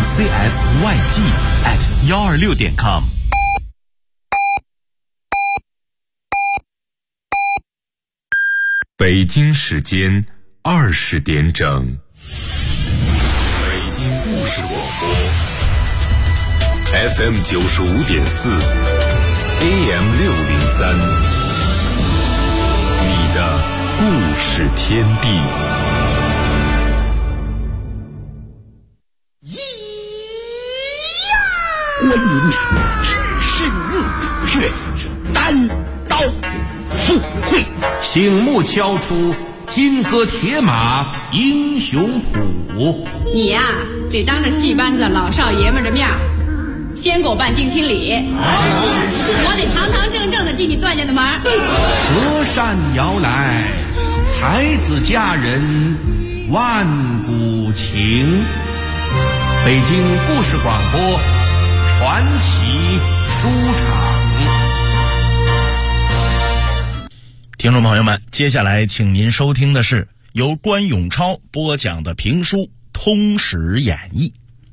CSYG@126.com。北京时间20点整。北京故事广播 FM 95.4 AM 603，你的故事天地。 观音只是热血，单刀赴会， 醒目敲出金戈铁马英雄谱。 你呀，得当着戏班子老少爷们的面先给我办定亲礼，我得堂堂正正的进你段家的门。 隔山遥来，才子佳人万古情。北京故事广播传奇书场。 听众朋友们，接下来请您收听的是由关永超播讲的评书《通史演义》。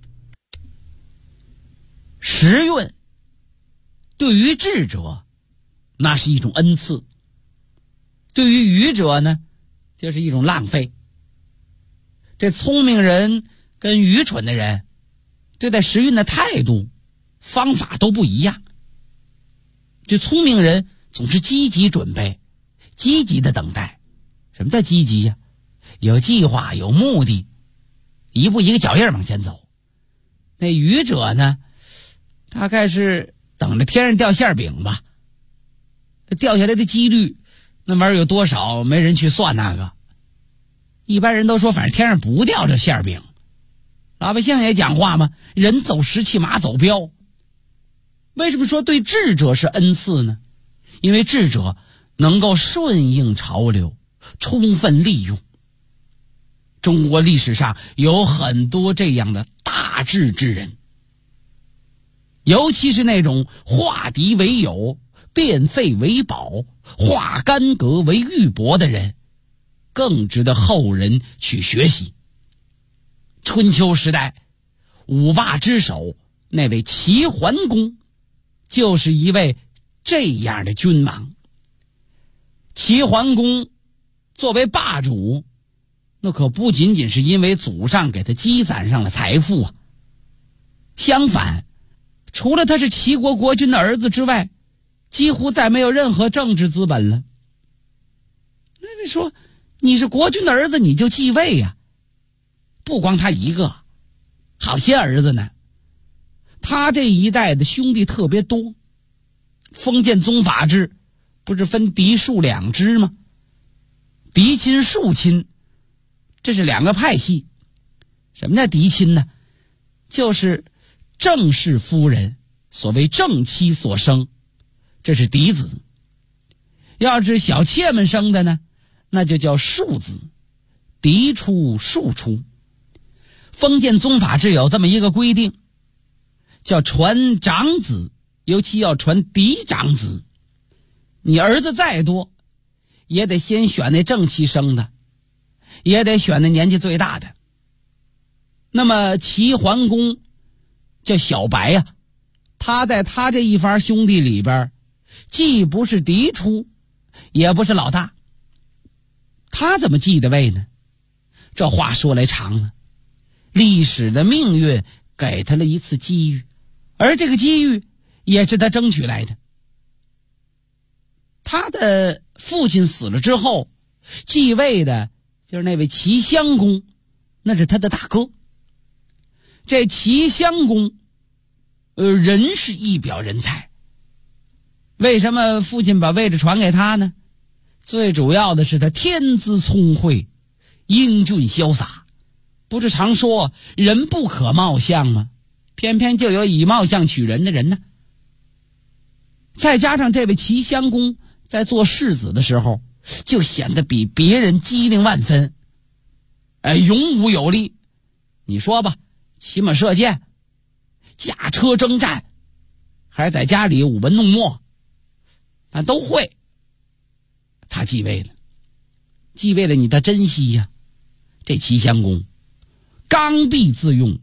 时运对于智者那是一种恩赐，对于愚者呢就是一种浪费。这聪明人跟愚蠢的人对待时运的态度方法都不一样。这聪明人总是积极准备，积极的等待。什么叫积极呀？有计划，有目的，一步一个脚印往前走。那愚者呢，大概是等着天上掉馅饼吧，掉下来的几率那玩意儿有多少，没人去算那个。一般人都说反正天上不掉这馅饼。老百姓也讲话嘛，人走石器，马走镖。为什么说对智者是恩赐呢？因为智者能够顺应潮流，充分利用。中国历史上有很多这样的大智之人，尤其是那种化敌为友，变废为宝，化干戈为玉帛的人，更值得后人去学习。春秋时代，五霸之首那位齐桓公就是一位这样的君王。齐桓公作为霸主，那可不仅仅是因为祖上给他积攒上了财富啊，相反，除了他是齐国国君的儿子之外，几乎再没有任何政治资本了。那你说你是国君的儿子，你就继位呀？不光他一个，好些儿子呢。他这一代的兄弟特别多。封建宗法制不是分嫡庶两支吗？嫡亲庶亲，这是两个派系。什么叫嫡亲呢？就是正室夫人，所谓正妻所生，这是嫡子。要是小妾们生的呢，那就叫庶子，嫡出庶出。封建宗法制有这么一个规定，叫传长子，尤其要传嫡长子。你儿子再多，也得先选那正妻生的，也得选那年纪最大的。那么齐桓公叫小白呀，他在他这一番兄弟里边，既不是嫡出，也不是老大。他怎么继的位呢？这话说来长了。历史的命运给他了一次机遇，而这个机遇也是他争取来的。他的父亲死了之后，继位的就是那位齐襄公，那是他的大哥。这齐襄公人是一表人才。为什么父亲把位置传给他呢？最主要的是他天资聪慧，英俊潇洒。不是常说人不可貌相吗？偏偏就有以貌相取人的人呢。再加上这位齐襄公在做世子的时候，就显得比别人机灵万分，勇武有力。你说吧，骑马射箭，驾车征战，还是在家里舞文弄墨，但都会。他继位了，你得珍惜呀。这齐襄公刚愎自用，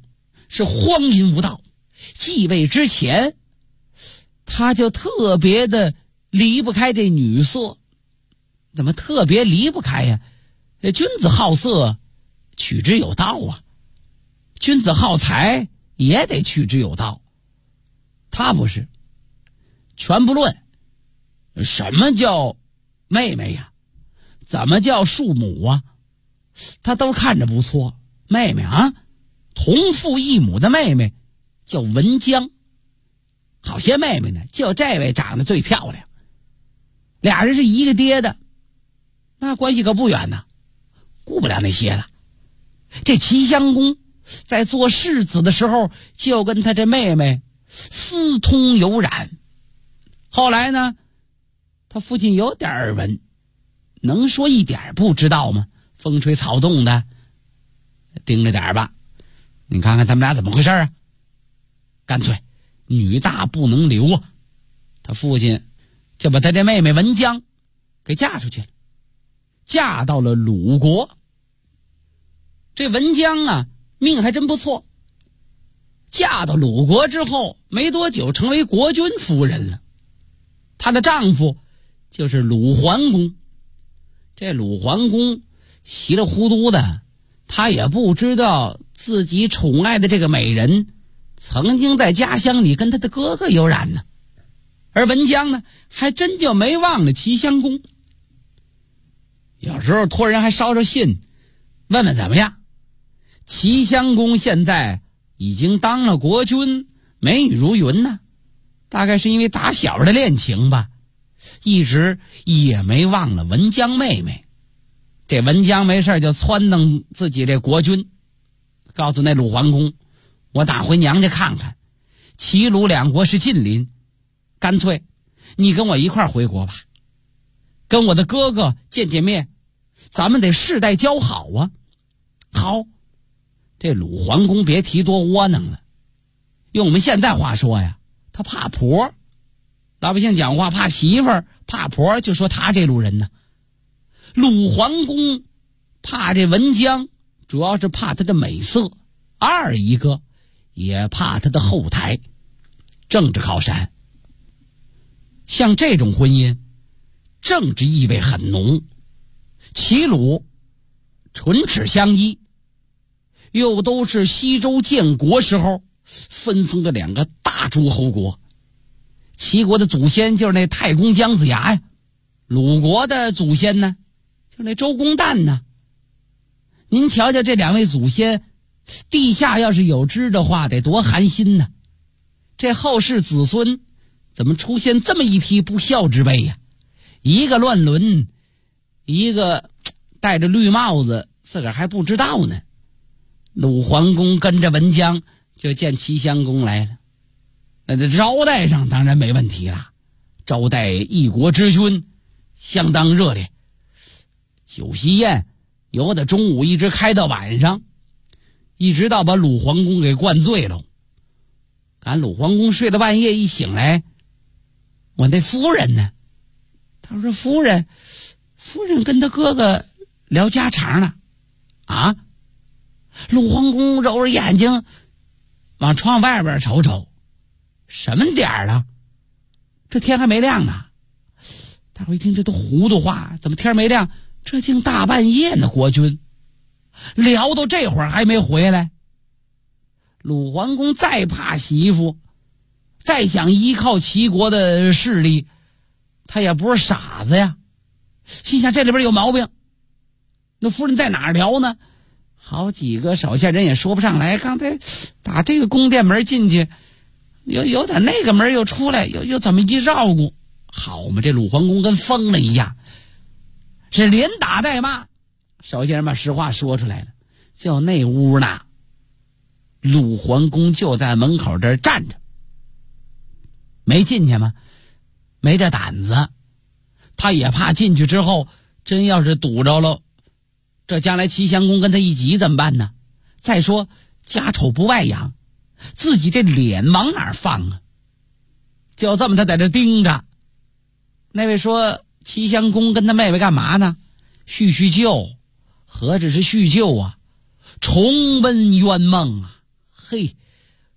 是荒淫无道。继位之前，他就特别的离不开这女色。怎么特别离不开呀？君子好色，取之有道啊。君子好财，也得取之有道。他不是。全不论什么叫妹妹呀，怎么叫庶母啊，他都看着不错。妹妹啊，同父异母的妹妹叫文姜，好些妹妹呢，就这位长得最漂亮。俩人是一个爹的，那关系可不远呢，顾不了那些了。这齐襄公在做世子的时候，就跟他这妹妹私通有染。后来呢，他父亲有点耳闻，能说一点不知道吗？风吹草动的，盯着点吧。你看看他们俩怎么回事啊？干脆女大不能留啊！他父亲就把他这妹妹文姜给嫁出去了，嫁到了鲁国。这文姜啊，命还真不错。嫁到鲁国之后没多久，成为国君夫人了。她的丈夫就是鲁桓公。这鲁桓公稀里糊涂的，他也不知道自己宠爱的这个美人曾经在家乡里跟他的哥哥有染呢。而文姜呢，还真就没忘了齐襄公。有时候托人还捎捎信，问问怎么样。齐襄公现在已经当了国君，美女如云呢。大概是因为打小的恋情吧，一直也没忘了文姜妹妹。这文姜没事就撺掇自己这国君，告诉那鲁桓公，我打回娘家看看，齐鲁两国是近邻，干脆你跟我一块回国吧，跟我的哥哥见见面，咱们得世代交好啊。好，这鲁桓公别提多窝囊了，用我们现在话说呀，他怕婆。老百姓讲话怕媳妇儿，怕婆，就说他这路人呢。鲁桓公怕这文姜，主要是怕他的美色，二一个也怕他的后台，政治靠山。像这种婚姻，政治意味很浓。齐鲁唇齿相依，又都是西周建国时候分封的两个大诸侯国。齐国的祖先就是那太公姜子牙呀，鲁国的祖先呢，就是那周公旦呢。您瞧瞧这两位祖先，地下要是有知的话，得多寒心呢。这后世子孙怎么出现这么一批不孝之辈呀？一个乱伦，一个戴着绿帽子，自个儿还不知道呢。鲁桓公跟着文姜就见齐襄公来了。那这招待上当然没问题了，招待一国之君相当热烈，酒席宴由的中午一直开到晚上，一直到把鲁桓公给灌醉了。赶鲁桓公睡到半夜，一醒来，我那夫人呢？他说夫人跟他哥哥聊家常呢。啊？鲁桓公揉着眼睛往窗外边瞅瞅，什么点儿了？这天还没亮呢。大伙一听这都糊涂话，怎么天没亮？这竟大半夜呢，国君聊到这会儿还没回来。鲁桓公再怕媳妇，再想依靠齐国的势力，他也不是傻子呀，心想这里边有毛病。那夫人在哪儿聊呢？好几个手下人也说不上来，刚才打这个宫殿门进去，有打那个门又出来，又怎么一绕顾？好嘛，这鲁桓公跟疯了一样，是连打带骂。手下人把实话说出来了，就那屋呢，鲁桓公就在门口这儿站着，没进去吗？没这胆子，他也怕进去之后真要是堵着了，这将来齐襄公跟他一急怎么办呢？再说家丑不外扬，自己这脸往哪儿放啊？就这么他在这盯着。那位说齐襄公跟他妹妹干嘛呢？叙旧。何止是叙旧啊，重温冤梦啊！嘿，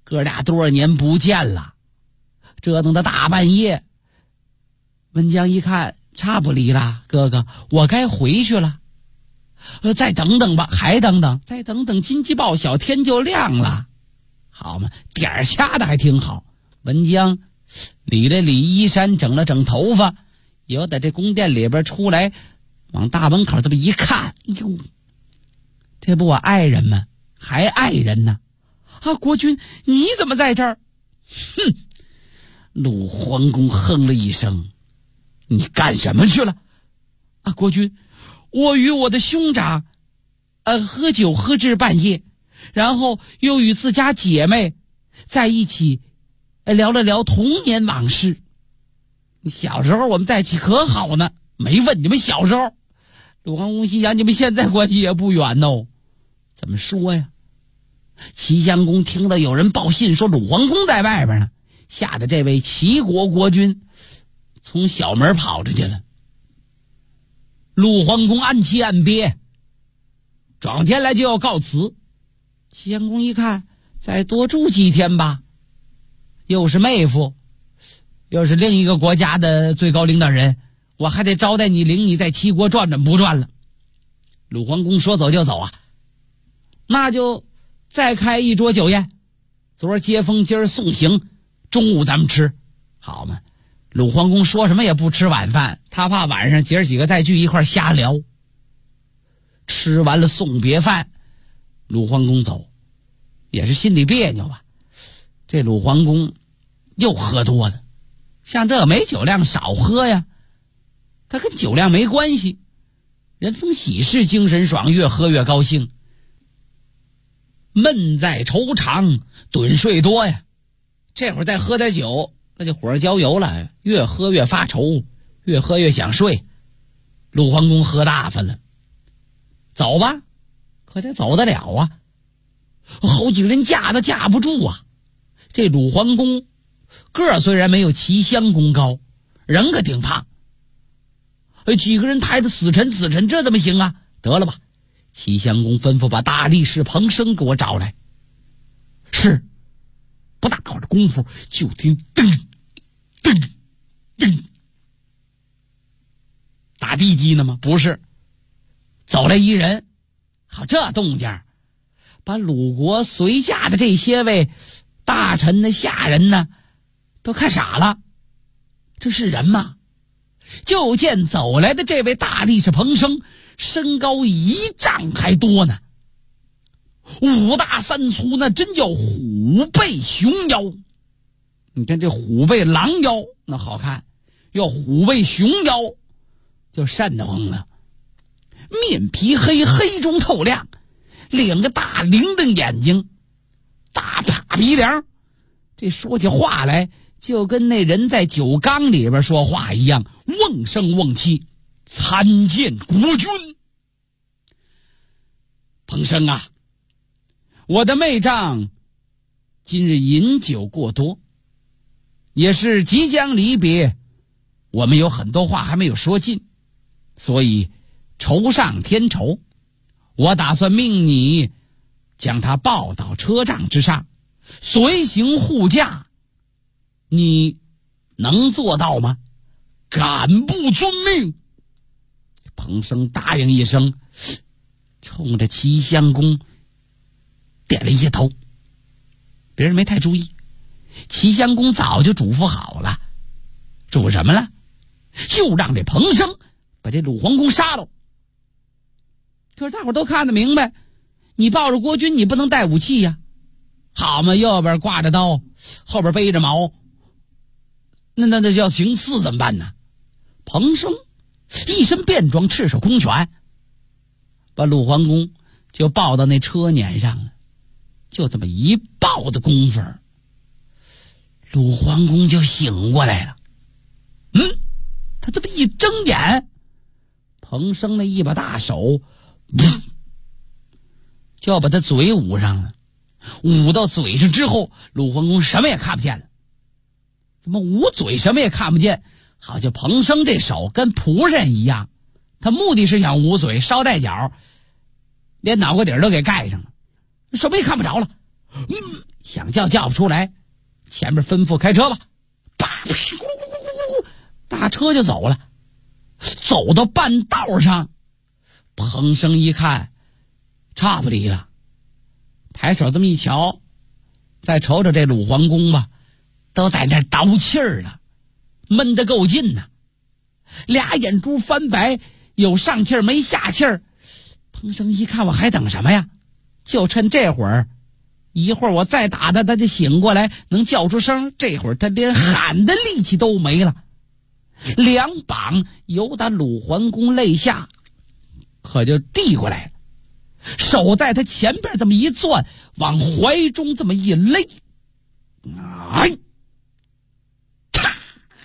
哥俩多少年不见了，折腾到大半夜。文江一看差不离了，哥哥，我该回去了。再等等吧，还等等，再等等，金鸡报晓，天就亮了。好嘛，点儿掐的还挺好。文江理了理衣衫，整了整头发，由在这宫殿里边出来，往大门口这么一看，哟，这不我爱人吗？还爱人呢？啊，国君，你怎么在这儿？哼！鲁桓公哼了一声：“你干什么去了？”啊，国君，我与我的兄长，喝酒喝至半夜，然后又与自家姐妹在一起，聊了聊童年往事。小时候我们在一起可好呢，没问你们小时候。鲁桓公心想，你们现在关系也不远哦。怎么说呀？齐襄公听到有人报信说鲁桓公在外边呢，吓得这位齐国国君从小门跑出去了。鲁桓公暗气暗憋，转天来就要告辞。齐襄公一看，再多住几天吧，又是妹夫，又是另一个国家的最高领导人，我还得招待你，领你在齐国转转不转了。鲁桓公说走就走啊，那就再开一桌酒宴，昨儿接风，今儿送行，中午咱们吃，好吗？鲁桓公说什么也不吃晚饭，他怕晚上姐儿几个再聚一块瞎聊。吃完了送别饭，鲁桓公走，也是心里别扭吧。这鲁桓公又喝多了，像这没酒量少喝呀，他跟酒量没关系，人逢喜事精神爽，越喝越高兴。闷在愁肠，盹睡多呀。这会儿再喝点酒，那就火上浇油了，越喝越发愁，越喝越想睡。鲁桓公喝大发了，走吧，可得走得了啊。好几个人架都架不住啊。这鲁桓公个儿虽然没有齐襄公高，人可挺胖。几个人抬得死沉死沉，这怎么行啊？得了吧，齐襄公吩咐把大力士彭生给我找来。是，不大会儿的功夫，就听噔噔噔，打地基呢吗？不是，走来一人。好，这动静把鲁国随驾的这些位大臣呢、下人呢都看傻了。这是人吗？就见走来的这位大力士彭生，身高1丈还多呢，5大3粗，那真叫虎背熊腰。你看这虎背狼腰那好看，要虎背熊腰就瘆得慌了。面皮黑，黑中透亮，2个大铃铛眼睛，大趴鼻梁，这说起话来就跟那人在酒缸里边说话一样，瓮声瓮气。参见国君。彭生啊，我的妹丈今日饮酒过多，也是即将离别，我们有很多话还没有说尽，所以愁上添愁。我打算命你将他抱到车帐之上，随行护驾，你能做到吗？敢不遵命？彭生答应一声，冲着齐襄公点了一下头。别人没太注意，齐襄公早就嘱咐好了。嘱咐什么了？就让这彭生把这鲁桓公杀了。可是大伙都看得明白，你抱着国君，你不能带武器呀。好嘛，右边挂着刀，后边背着矛，那要行刺怎么办呢？彭生一身便装，赤手空拳，把鲁桓公就抱到那车辇上了。就这么一抱的功夫，鲁桓公就醒过来了。他这么一睁眼，彭生那一把大手就要把他嘴捂上了。捂到嘴上之后，鲁桓公什么也看不见了。怎么捂嘴什么也看不见？好像彭生这手跟仆人一样，他目的是想捂嘴，捎带脚连脑壳底儿都给盖上了，什么也看不着了。 想叫不出来，前面吩咐开车吧，大车就走了。走到半道上，彭生一看差不离了，抬手这么一瞧，再瞅瞅这鲁桓公吧，都在那倒气儿了，闷得够劲呐，俩眼珠翻白，有上气儿没下气儿。彭生一看，我还等什么呀？就趁这会儿，一会儿我再打他，他就醒过来，能叫出声。这会儿他连喊的力气都没了，两膀由打鲁桓公肋下，可就递过来了，手在他前边这么一攥，往怀中这么一勒，哎，咔，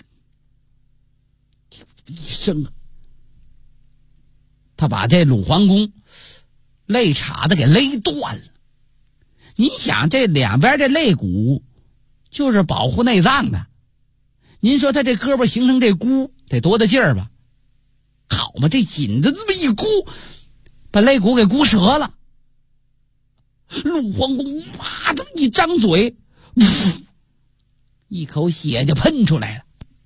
一声啊，他把这鲁桓公肋叉子给勒断了。你想这两边这肋骨就是保护内脏的，您说他这胳膊形成这箍得多大劲儿吧？好嘛，这紧的这么一箍，把肋骨给箍折了。鲁桓公哇这么一张嘴，一口血就喷出来了。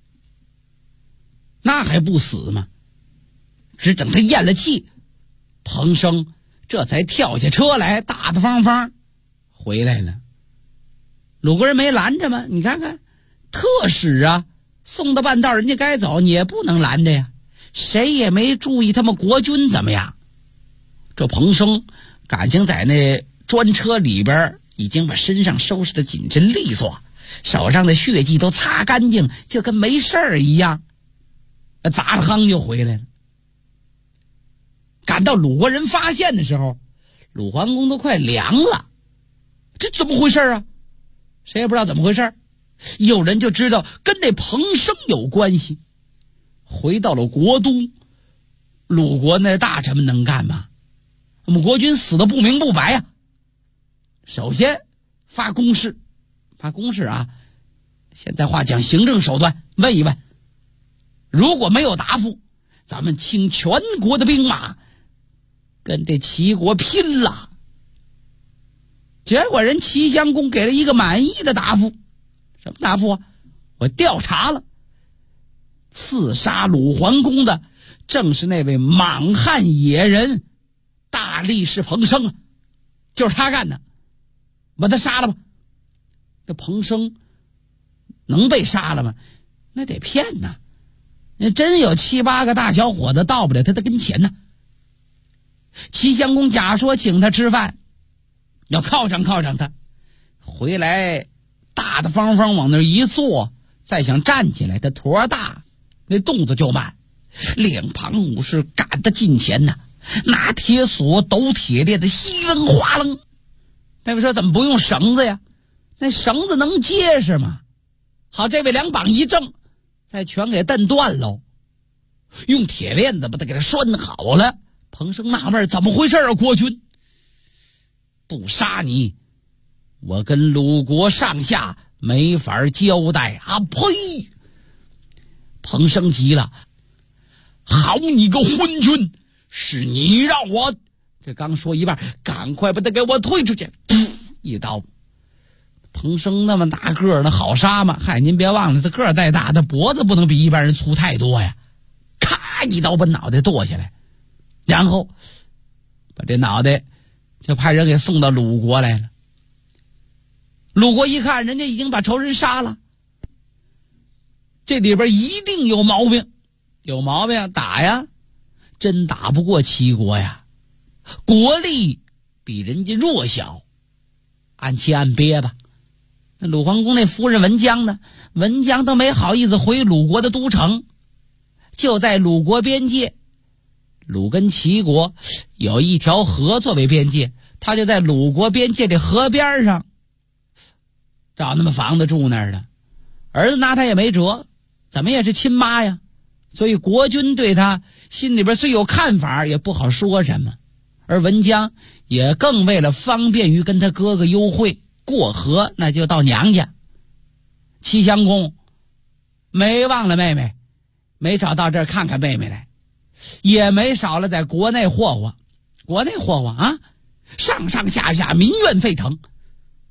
那还不死吗？只等他咽了气，彭生这才跳下车来，大大方方回来了。鲁国人没拦着吗？你看看，特使啊，送到半道人家该走，你也不能拦着呀。谁也没注意他们国军怎么样。这彭生感情在那专车里边已经把身上收拾得紧身利索，手上的血迹都擦干净，就跟没事儿一样，砸了夯就回来了。赶到鲁国人发现的时候，鲁桓公都快凉了。这怎么回事啊？谁也不知道怎么回事。有人就知道跟这彭生有关系。回到了国都，鲁国那大臣们能干吗？我们国军死的不明不白呀。首先发公示啊，现在话讲行政手段，问一问，如果没有答复，咱们倾全国的兵马跟这齐国拼了。结果人齐襄公给了一个满意的答复。什么答复啊？我调查了，刺杀鲁桓公的正是那位莽汉野人大力士彭生，就是他干的，把他杀了吧。这彭生能被杀了吗？那得骗呐，那真有7、8个大小伙子到不了他的跟前呢。齐襄公假说请他吃饭，要犒赏他，回来大大方方往那一坐，再想站起来，他坨大，那动作就慢。两旁武士赶得近前呐，拿铁锁抖铁链的稀楞哗楞。那位说怎么不用绳子呀？那绳子能结实吗？好，这位两膀一正，再全给蹬断喽。用铁链子把他给他拴好了。彭生纳闷怎么回事啊？国君不杀你，我跟鲁国上下没法交代啊！呸！彭生急了，好你个昏君，是你让我……这刚说一半，赶快把他给我推出去！一刀。彭生那么大个儿，那好杀吗？嗨，您别忘了，他个儿再大，他脖子不能比一般人粗太多呀！咔，一刀把脑袋剁下来，然后把这脑袋就派人给送到鲁国来了。鲁国一看，人家已经把仇人杀了，这里边一定有毛病，打呀，真打不过齐国呀，国力比人家弱小，按期按憋吧。那鲁桓公那夫人文姜呢？文姜都没好意思回鲁国的都城，就在鲁国边界，鲁跟齐国有一条河作为边界，他就在鲁国边界的河边上找那么房子住那儿的。儿子拿他也没辙，怎么也是亲妈呀，所以国君对他心里边虽有看法，也不好说什么。而文姜也更为了方便于跟他哥哥幽会过河，那就到娘家。齐襄公没忘了妹妹，没少到这儿看看妹妹来，也没少了在国内霍霍啊，上上下下民怨沸腾。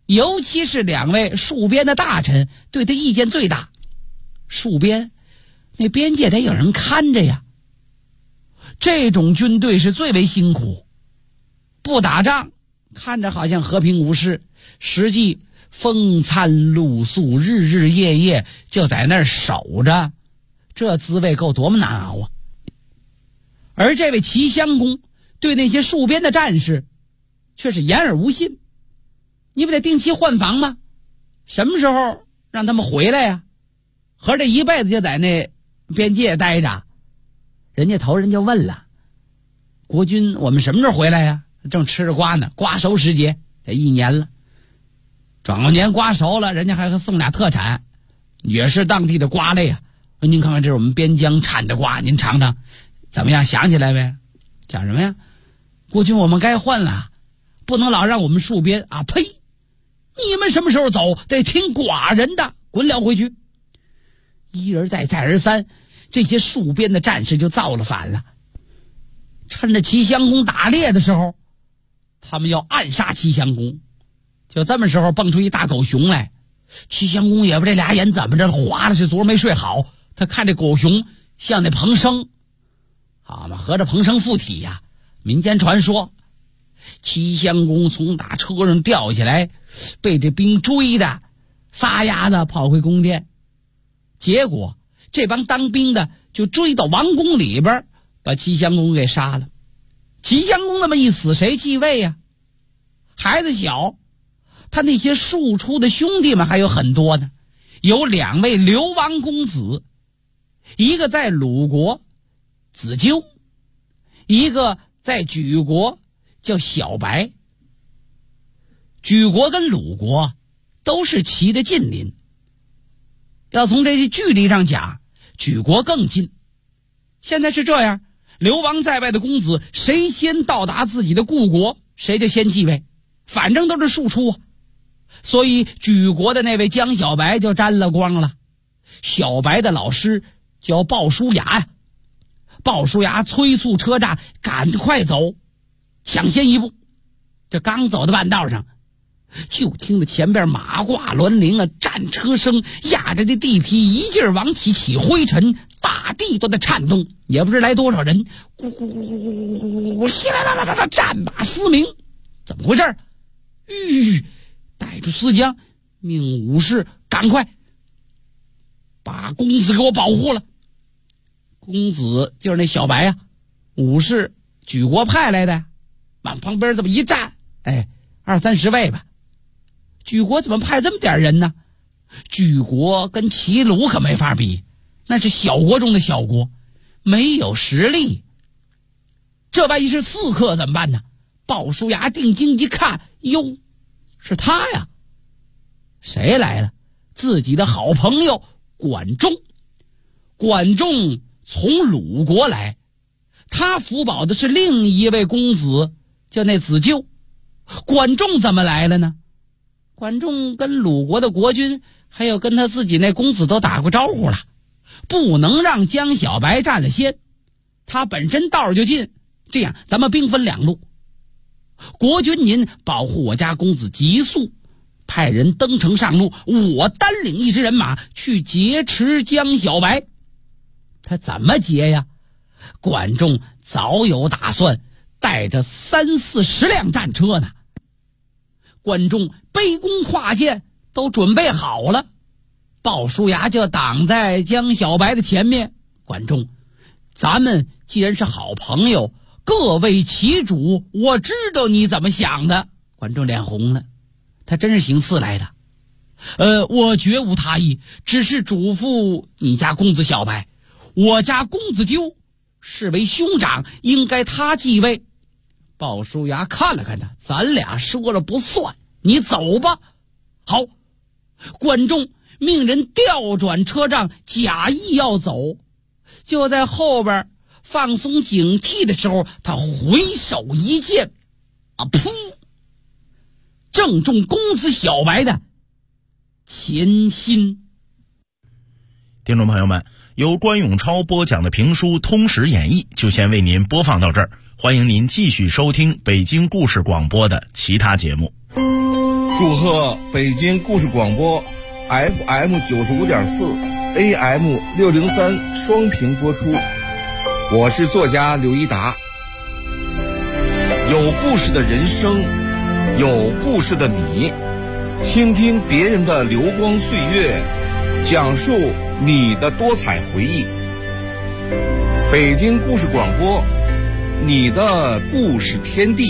尤其是2位戍边的大臣对他意见最大。戍边，那边界得有人看着呀，这种军队是最为辛苦，不打仗看着好像和平无事，实际风餐露宿，日日夜夜就在那儿守着，这滋味够多么难熬啊！而这位齐襄公对那些戍边的战士却是言而无信。你不得定期换防吗？什么时候让他们回来呀？合着一辈子就在那边界待着。人家头人就问了，国君我们什么时候回来呀？正吃着瓜呢，瓜熟时节，这1年了，转过年瓜熟了，人家还送俩特产，也是当地的瓜类啊。您看看，这是我们边疆产的瓜，您尝尝怎么样？想起来呗？讲什么呀？国君我们该换了，不能老让我们戍边啊！呸！你们什么时候走得听寡人的，滚了回去。一而再再而三，这些戍边的战士就造了反了。趁着齐襄公打猎的时候，他们要暗杀齐襄公。就这么时候蹦出一大狗熊来，齐襄公也不知这俩眼怎么着花了，是昨儿没睡好。他看这狗熊像那彭生，好嘛，合着彭生附体呀。民间传说齐襄公从大车上掉下来，被这兵追的撒丫子跑回宫殿，结果这帮当兵的就追到王宫里边，把齐襄公给杀了。齐襄公那么一死，谁继位呀？孩子小，他那些庶出的兄弟们还有很多呢，有2位流亡公子，一个在鲁国子纠，一个在莒国叫小白。莒国跟鲁国都是齐的近邻，要从这些距离上讲，莒国更近。现在是这样，流亡在外的公子，谁先到达自己的故国，谁就先继位，反正都是庶出啊。所以莒国的那位江小白就沾了光了。小白的老师叫鲍叔牙呀，鲍叔牙催促车驾，赶快走，抢先一步。这刚走到半道上，就听着前边马挂銮铃啊，战车声压着这地皮一劲儿往起灰尘，大地都在颤动，也不知来多少人，咕咕咕咕咕咕咕咕，稀啦啦啦啦啦，战马嘶鸣。怎么回事？带着司将命武士赶快把公子给我保护了。公子就是那小白呀，武士莒国派来的，往旁边这么一站，20-30位吧。莒国怎么派这么点人呢？莒国跟齐鲁可没法比，那是小国中的小国，没有实力。这万一是刺客怎么办呢？鲍叔牙定睛一看，哟，是他呀！谁来了？自己的好朋友管仲。管仲从鲁国来，他辅保的是另一位公子，叫那子纠。管仲怎么来了呢？管仲跟鲁国的国君还有跟他自己那公子都打过招呼了，不能让江小白占了先，他本身道就近。这样咱们兵分2路，国君您保护我家公子急速，派人登城上路，我单领一支人马去劫持江小白。他怎么劫呀？管仲早有打算，带着30-40辆战车呢。管仲背弓跨箭都准备好了，鲍叔牙就挡在江小白的前面。管仲，咱们既然是好朋友，各为其主，我知道你怎么想的。管仲脸红了，他真是行刺来的。我绝无他意，只是嘱咐你家公子小白，我家公子纠是为兄长，应该他继位。鲍叔牙看了看他，咱俩说了不算，你走吧。好，管仲命人调转车仗，假意要走。就在后边放松警惕的时候，他回手一剑，噗，正中公子小白的前心。 听众朋友们，由关永超播讲的评书《通史演义》就先为您播放到这儿，欢迎您继续收听北京故事广播的其他节目。 祝贺北京故事广播 FM 95.4 AM 603双屏播出。我是作家刘一达。有故事的人生，有故事的你，倾听别人的流光岁月，讲述你的多彩回忆。北京故事广播，你的故事天地。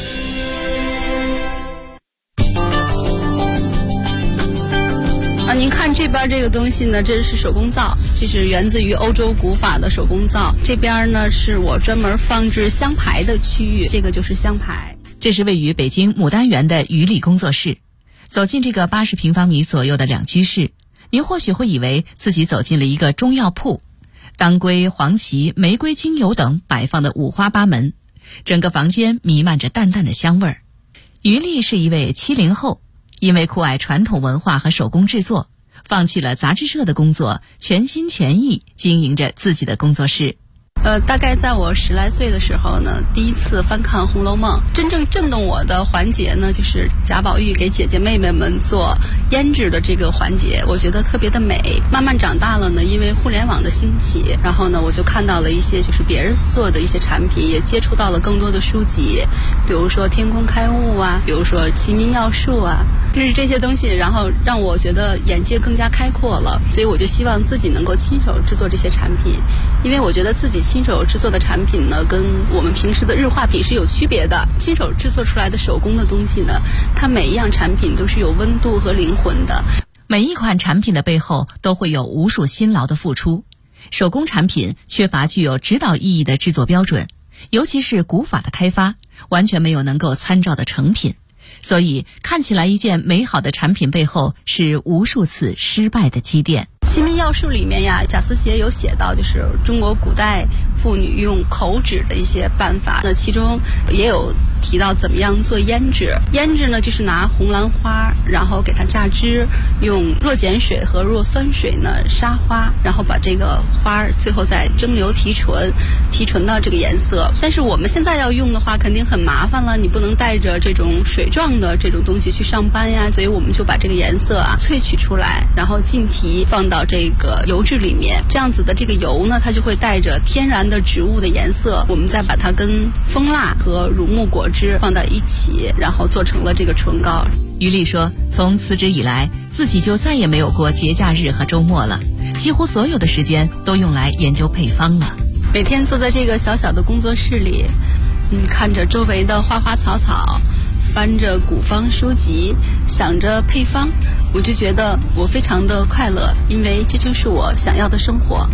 您看这边这个东西呢，这是手工皂，这是源自于欧洲古法的手工皂。这边呢是我专门放置香牌的区域，这个就是香牌。 这是位于北京牡丹园的于丽工作室。走进这个80平方米左右的两居室，您或许会以为自己走进了一个中药铺，当归、黄芪、玫瑰精油等摆放的五花八门，整个房间弥漫着淡淡的香味儿。于丽是一位70后，因为酷爱传统文化和手工制作，放弃了杂志社的工作，全心全意经营着自己的工作室。 大概在我10来岁的时候呢，第一次翻看《红楼梦》，真正震动我的环节呢，就是贾宝玉给姐姐妹妹们做胭脂的这个环节，我觉得特别的美。慢慢长大了呢，因为互联网的兴起，然后呢，我就看到了一些就是别人做的一些产品，也接触到了更多的书籍，比如说天工开物啊，比如说齐民要术啊，就是这些东西，然后让我觉得眼界更加开阔了。所以我就希望自己能够亲手制作这些产品，因为我觉得自己亲手制作的产品呢，跟我们平时的日化品是有区别的。亲手制作出来的手工的东西呢，它每一样产品都是有温度和灵魂的。 每一款产品的背后都会有无数辛劳的付出。手工产品缺乏具有指导意义的制作标准，尤其是古法的开发，完全没有能够参照的成品。所以看起来一件美好的产品背后是无数次失败的积淀。 齐民要术里面呀，贾思勰有写到，就是中国古代妇女用口脂的一些办法。那其中也有提到怎么样做胭脂。胭脂呢，就是拿红兰花，然后给它榨汁，用弱碱水和弱酸水呢杀花，然后把这个花最后再蒸馏提纯，提纯到这个颜色。但是我们现在要用的话，肯定很麻烦了，你不能带着这种水状的这种东西去上班呀，所以我们就把这个颜色萃取出来，然后浸提放到这个油脂里面。这样子的这个油呢，它就会带着天然的植物的颜色，我们再把它跟蜂蜡和乳木果汁放到一起，然后做成了这个唇膏。 于丽说，从辞职以来，自己就再也没有过节假日和周末了，几乎所有的时间都用来研究配方了。 每天坐在这个小小的工作室里，看着周围的花花草草，翻着古方书籍，想着配方，我就觉得我非常的快乐，因为这就是我想要的生活。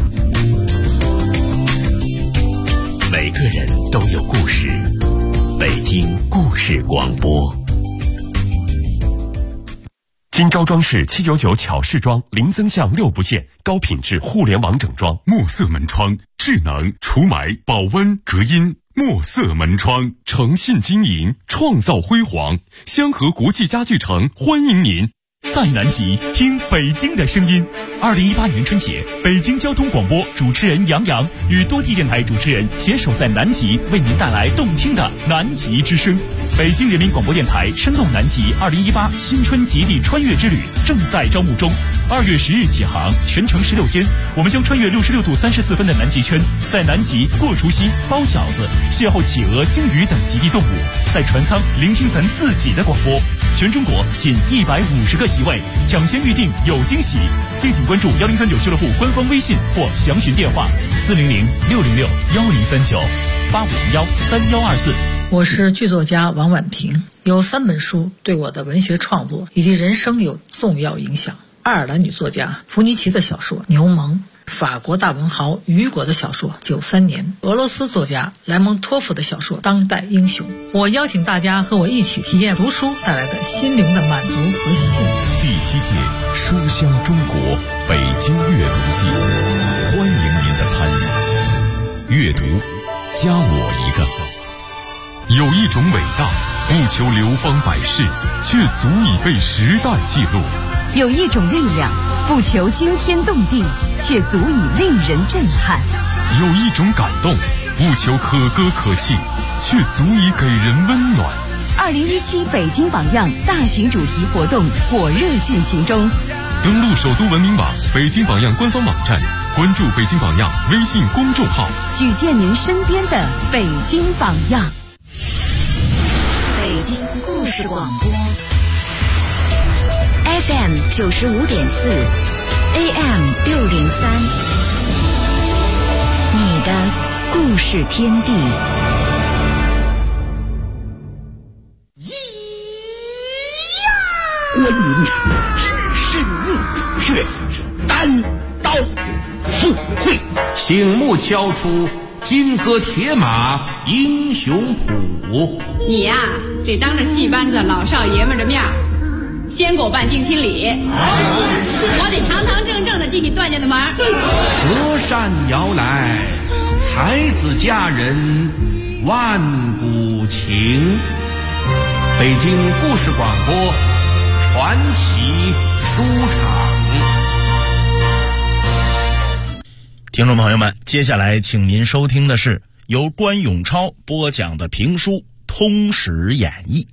每个人都有故事，北京故事广播。金招装饰799巧饰装，零增项6不限，高品质互联网整装。墨色门窗，智能除霾、保温、隔音。墨色门窗，诚信经营，创造辉煌。香河国际家具城欢迎您。在南极听北京的声音。2018年春节，北京交通广播主持人杨洋与多地电台主持人携手在南极，为您带来动听的南极之声。北京人民广播电台深动南极2018新春极地穿越之旅正在招募中，2月10日起航，全程16天，我们将穿越66度34分的南极圈，在南极过除夕、包饺子，邂逅企鹅、鲸鱼等极地动物，在船舱聆听咱自己的广播。全中国仅150个席位，抢先预定有惊喜。敬请关注1039俱乐部官方微信或详询电话400-606-1039-8501-3124。 我是剧作家王婉平，有3本书对我的文学创作以及人生有重要影响。爱尔兰女作家弗尼奇的小说《牛虻》，法国大文豪雨果的小说《93年》，俄罗斯作家莱蒙托夫的小说《当代英雄》。我邀请大家和我一起体验读书带来的心灵的满足和幸福。 第7届书香中国北京阅读季，欢迎您的参与。阅读，加我一个。有一种伟大，不求流芳百世，却足以被时代记录。 有一种力量，不求惊天动地，却足以令人震撼。 有一种感动，不求可歌可泣，却足以给人温暖。 2017北京榜样大型主题活动火热进行中。 登录首都文明网、北京榜样官方网站，关注北京榜样微信公众号， 举荐您身边的北京榜样。北京故事广播 FM 95.4 AM 603，你的故事天地。 关云长只身入虎穴，单刀赴会，醒目敲出金戈铁马英雄谱。 你呀，得当着戏班子老少爷们的面先给我办定亲礼，我得堂堂正正的进你段家的门。 隔山遥来，才子佳人万古情。北京故事广播传奇书场。 听众朋友们，接下来请您收听的是由关永超播讲的评书《通史演义》。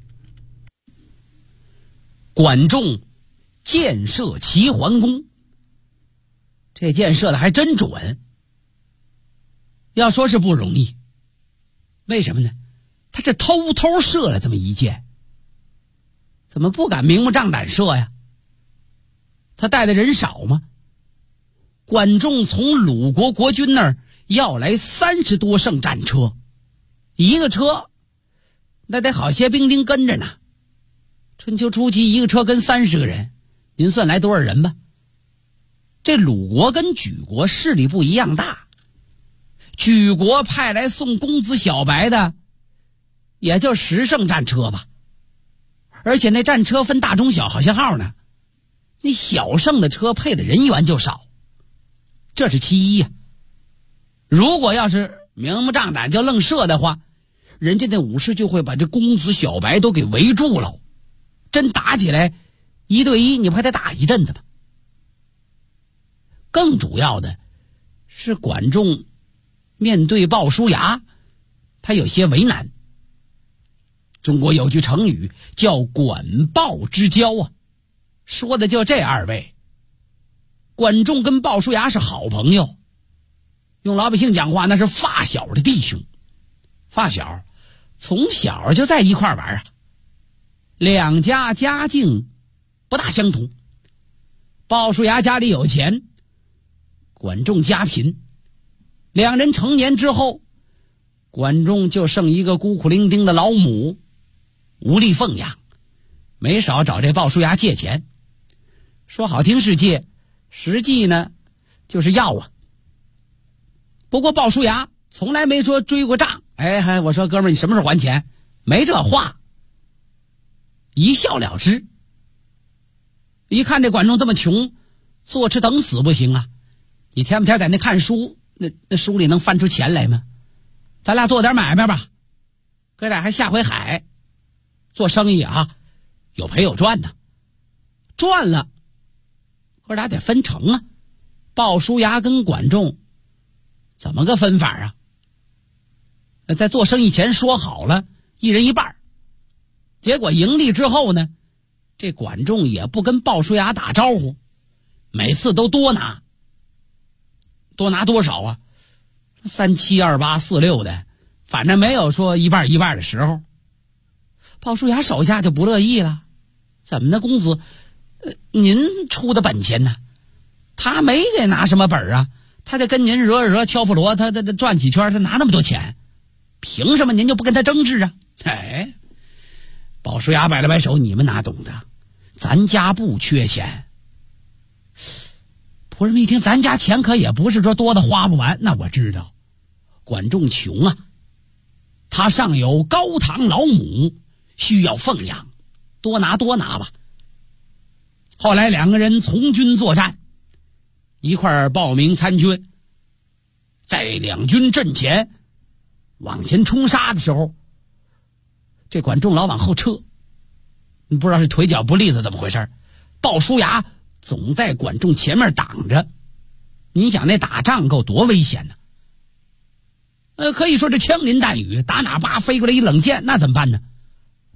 管仲建设齐桓公，这建设的还真准。要说是不容易，为什么呢？他这偷偷射了这么一箭，怎么不敢明目张胆射呀？他带的人少吗？管仲从鲁国国君那儿要来30多乘战车，一个车那得好些兵丁跟着呢。春秋初期一个车跟30个人，您算来多少人吧？这鲁国跟莒国势力不一样大，莒国派来送公子小白的也就10乘战车吧，而且那战车分大中小好些号呢，那小乘的车配的人员就少，这是其一呀。如果要是明目张胆就愣射的话，人家那武士就会把这公子小白都给围住了，真打起来1对1，你不还得打一阵子吗？更主要的是管仲面对鲍叔牙，他有些为难。中国有句成语叫管鲍之交啊，说的就这2位。管仲跟鲍叔牙是好朋友，用老百姓讲话那是发小的弟兄。发小从小就在一块玩啊，两家家境不大相同。鲍叔牙家里有钱，管仲家贫，两人成年之后，管仲就剩一个孤苦伶仃的老母，无力奉养，没少找这鲍叔牙借钱。说好听是借，实际呢就是要啊。不过鲍叔牙从来没说追过账，我说哥们儿你什么时候还钱，没这话，一笑了之。一看这管仲这么穷，坐吃等死不行啊，你天不天在那看书，那书里能翻出钱来吗？咱俩做点买卖吧，哥俩还下回海，做生意啊有赔有赚呢，赚了哥俩得分成啊。鲍叔牙跟管仲怎么个分法啊？在做生意前说好了一人一半，结果盈利之后呢，这管仲也不跟鲍叔牙打招呼，每次都多拿。多拿多少啊？3、7、2、8、4、6的，反正没有说一半一半的时候。鲍叔牙手下就不乐意了，怎么呢公子，您出的本钱呢？他没给拿什么本啊，他就跟您惹敲破锣，他转几圈，他拿那么多钱，凭什么您就不跟他争执啊？鲍叔牙摆了摆手，你们哪懂的，咱家不缺钱。仆人们一听，咱家钱可也不是说多的花不完，那我知道管仲穷啊，他上有高堂老母需要奉养，多拿吧。后来两个人从军作战，一块儿报名参军，在两军阵前往前冲杀的时候，这管仲老往后撤，你不知道是腿脚不利索怎么回事，鲍叔牙总在管仲前面挡着。你想那打仗够多危险呢？可以说这枪林弹雨，打哪巴飞过来一冷箭，那怎么办呢？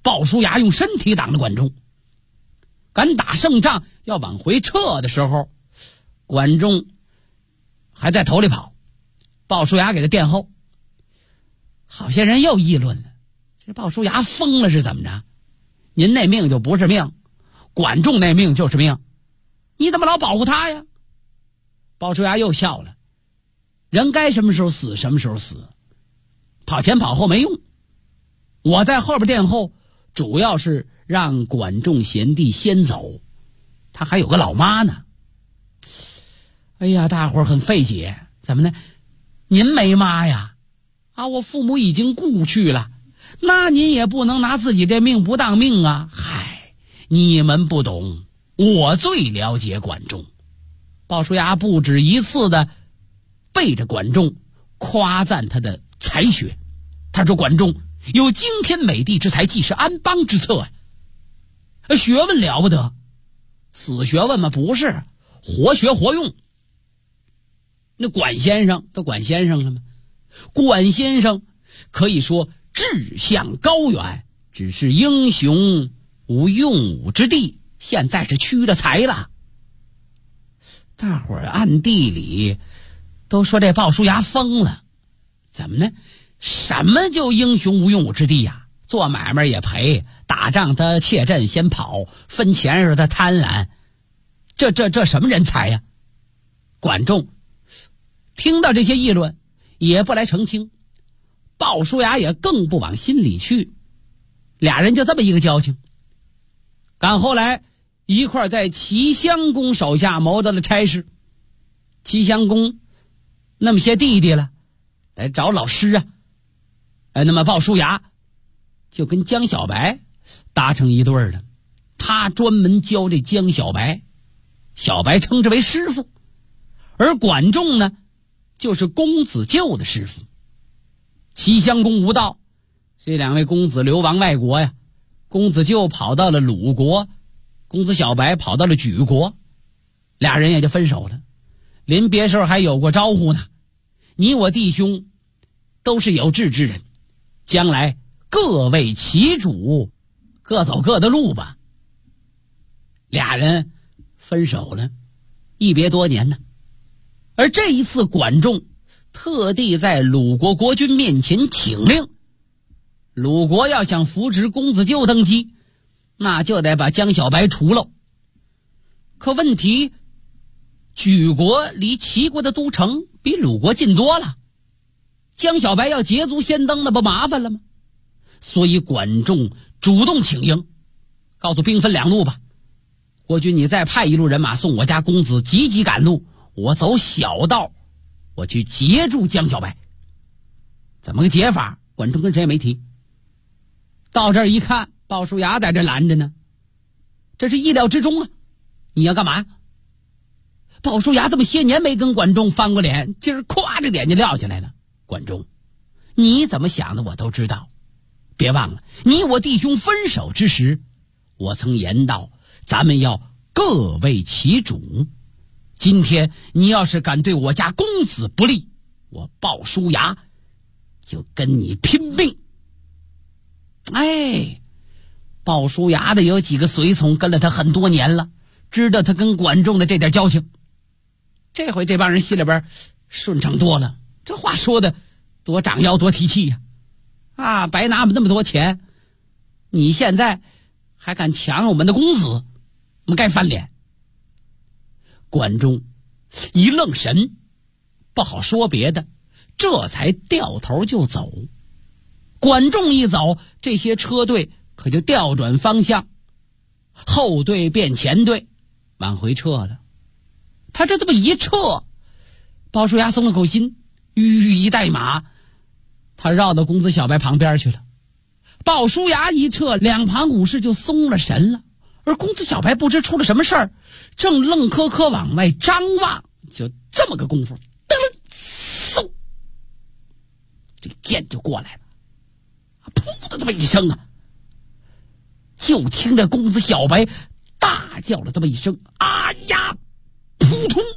鲍叔牙用身体挡着管仲。赶打胜仗要往回撤的时候，管仲还在头里跑，鲍叔牙给他殿后。好些人又议论了，这鲍叔牙疯了是怎么着？您那命就不是命，管仲那命就是命，你怎么老保护他呀？鲍叔牙又笑了，人该什么时候死什么时候死，跑前跑后没用，我在后边殿后主要是让管仲贤弟先走，他还有个老妈呢。哎呀，大伙儿很费解，怎么呢？您没妈呀？啊，我父母已经故去了，那您也不能拿自己这命不当命啊！嗨，你们不懂，我最了解管仲。鲍叔牙不止一次的背着管仲夸赞他的才学，他说管仲有惊天美地之才，既是安邦之策啊！学问了不得，死学问吗？不是，活学活用。那管先生都管先生了吗？管先生可以说志向高远，只是英雄无用武之地，现在是屈了才了。大伙儿暗地里都说这鲍叔牙疯了，怎么呢？什么叫英雄无用武之地呀？做买卖也赔，打仗他怯阵先跑，分钱时他贪婪，这什么人才呀？管仲听到这些议论也不来澄清，鲍叔牙也更不往心里去，俩人就这么一个交情。赶后来一块在齐襄公手下谋得了差事，齐襄公那么些弟弟了，来找老师啊。那么鲍叔牙就跟江小白搭成一对了，他专门教这江小白，小白称之为师傅，而管仲呢就是公子纠的师傅。齐襄公无道，这两位公子流亡外国呀，公子纠跑到了鲁国，公子小白跑到了莒国，俩人也就分手了。临别时候还有过招呼呢，你我弟兄都是有志之人，将来各为其主，各走各的路吧。俩人分手了，一别多年呢。而这一次管仲特地在鲁国国君面前请令，鲁国要想扶植公子纠登基，那就得把江小白除了。可问题，莒国离齐国的都城比鲁国近多了，江小白要捷足先登，那不麻烦了吗？所以管仲主动请缨，告诉兵分两路吧，国君你再派一路人马送我家公子急急赶路，我走小道，我去截住江小白。怎么个截法？管仲跟谁也没提。到这儿一看，鲍叔牙在这拦着呢，这是意料之中啊！你要干嘛？鲍叔牙这么些年没跟管仲翻过脸，今儿咵这脸就撂下来了。管仲，你怎么想的我都知道，别忘了你我弟兄分手之时，我曾言道咱们要各为其主。今天你要是敢对我家公子不利，我鲍叔牙就跟你拼命。哎，鲍叔牙的有几个随从跟了他很多年了，知道他跟管仲的这点交情，这回这帮人心里边顺畅多了。这话说的多长腰多提气呀！啊，白拿我们那么多钱，你现在还敢抢我们的公子，我们该翻脸。管仲一愣神，不好说别的，这才掉头就走。管仲一走，这些车队可就调转方向，后队变前队，往回撤了。他这么一撤，鲍叔牙松了口心，一带马，他绕到公子小白旁边去了。鲍叔牙一撤，两旁武士就松了神了。而公子小白不知出了什么事儿，正愣磕磕往外张望，就这么个功夫，噔嗖，这剑就过来了，噗的这么一声啊，就听着公子小白大叫了这么一声，啊呀，扑通，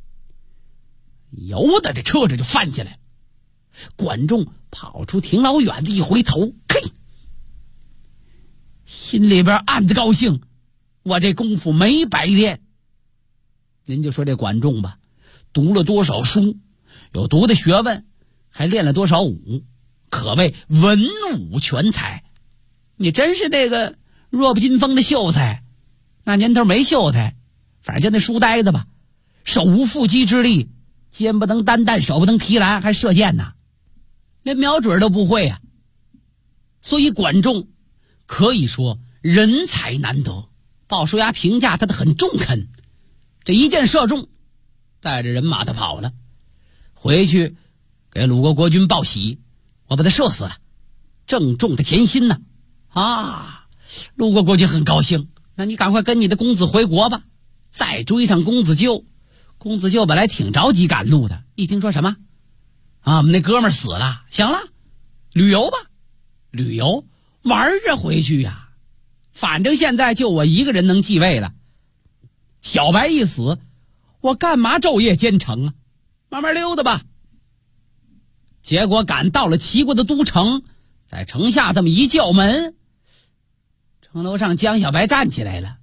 由得这车子就翻下来。管仲跑出挺老远的，一回头，嘿， 心里边暗自高兴，我这功夫没白练。您就说这管仲吧，读了多少书，有读的学问，还练了多少武，可谓文武全才。你真是那个弱不禁风的秀才，那年头没秀才，反正就那书呆子吧，手无缚鸡之力，肩不能担弹，手不能提篮，还射箭呢，连瞄准都不会啊。所以管仲可以说人才难得，鲍叔牙评价他的很中肯。这一箭射中，带着人马他跑了，回去给鲁国国君报喜，我把他射死了，正中的甜心呢。鲁国国君很高兴，那你赶快跟你的公子回国吧，再追上公子纠。公子纠本来挺着急赶路的，一听说什么我们那哥们儿死了，行了，旅游吧，旅游玩着回去呀，反正现在就我一个人能继位了。小白一死，我干嘛昼夜兼程啊？慢慢溜达吧。结果赶到了齐国的都城，在城下这么一叫门，城楼上江小白站起来了。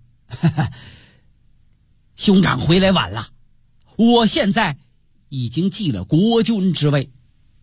兄长回来晚了，我现在已经继了国君之位。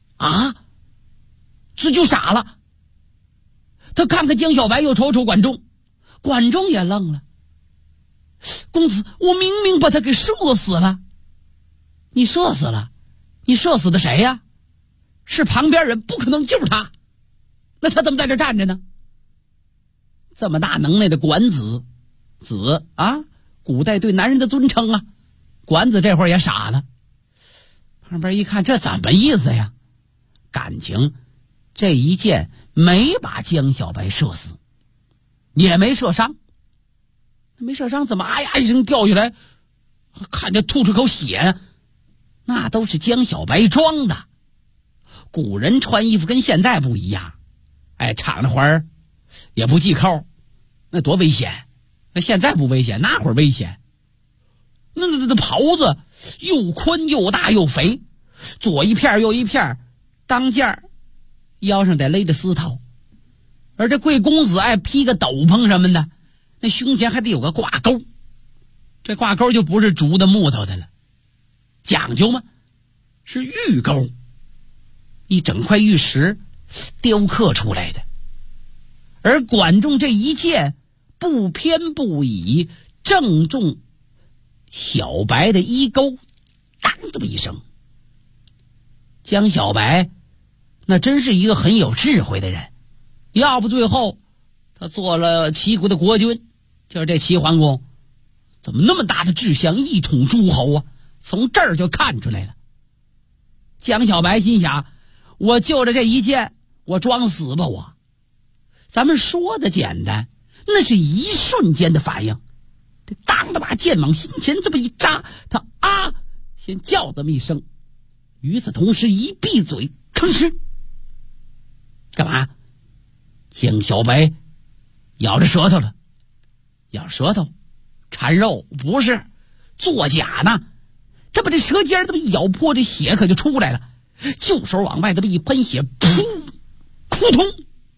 这就傻了。他看看江小白，又瞅瞅管仲，管仲也愣了。公子，我明明把他给射死了。你射死了？你射死的谁呀？是旁边人，不可能就是他。那他怎么在这站着呢？这么大能耐的管子，古代对男人的尊称啊。管子这会儿也傻了，旁边一看，这怎么意思呀？感情这一箭没把江小白射死，也没射伤。没射伤怎么呀一声掉下来，看见吐出口血，那都是江小白装的。古人穿衣服跟现在不一样，敞着环也不系扣，那多危险。那现在不危险，那会儿危险。那袍子又宽又大又肥，左一片右一片，当件腰上得勒着丝绦。而这贵公子爱披个斗篷什么的，那胸前还得有个挂钩，这挂钩就不是竹的木头的了，讲究吗？是玉钩，一整块玉石雕刻出来的。而管仲这一箭不偏不倚，正中小白的衣钩，当这么一声。江小白那真是一个很有智慧的人，要不最后他做了齐国的国君，就是这齐桓公怎么那么大的志向，一统诸侯啊？从这儿就看出来了。江小白心想，我就着这一箭，我装死吧我。咱们说的简单，那是一瞬间的反应。这当的把箭往心前这么一扎，他先叫这么一声，与此同时一闭嘴，吭哧，干嘛？江小白咬着舌头了。咬舌头馋肉？不是，作假呢。他把这舌尖这么一咬破，这血可就出来了，就手往外这么一喷血，噗，扑通，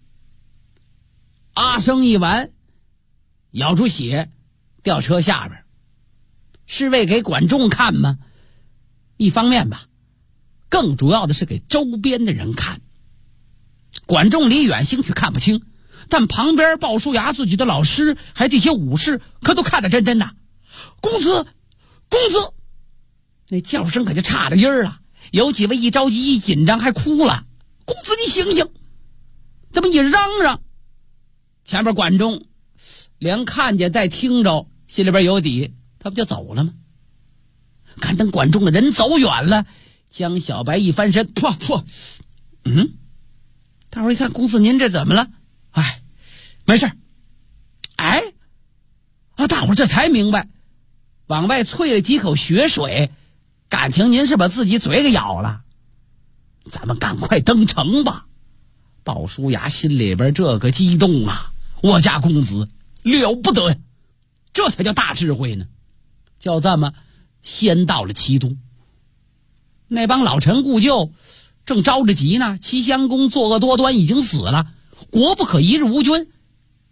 声一完，咬出血掉车下边。是为给管仲看吗？一方面吧，更主要的是给周边的人看。管仲离远兴许看不清，但旁边鲍叔牙自己的老师还这些武士可都看得真真的。公子，公子，那叫声可就差了音儿了。有几位一着急一紧张还哭了。公子你醒醒，这么一嚷嚷，前面管仲连看见带听着，心里边有底，他不就走了吗？看等管仲的人走远了，江小白一翻身，噗，大伙儿一看，公子您这怎么了？没事。大伙儿这才明白，往外啐了几口血水，感情您是把自己嘴给咬了。咱们赶快登城吧。鲍叔牙心里边这个激动啊，我家公子了不得呀，这才叫大智慧呢。就这么先到了齐都，那帮老臣故旧正着着急呢。齐襄公作恶多端，已经死了，国不可一日无君。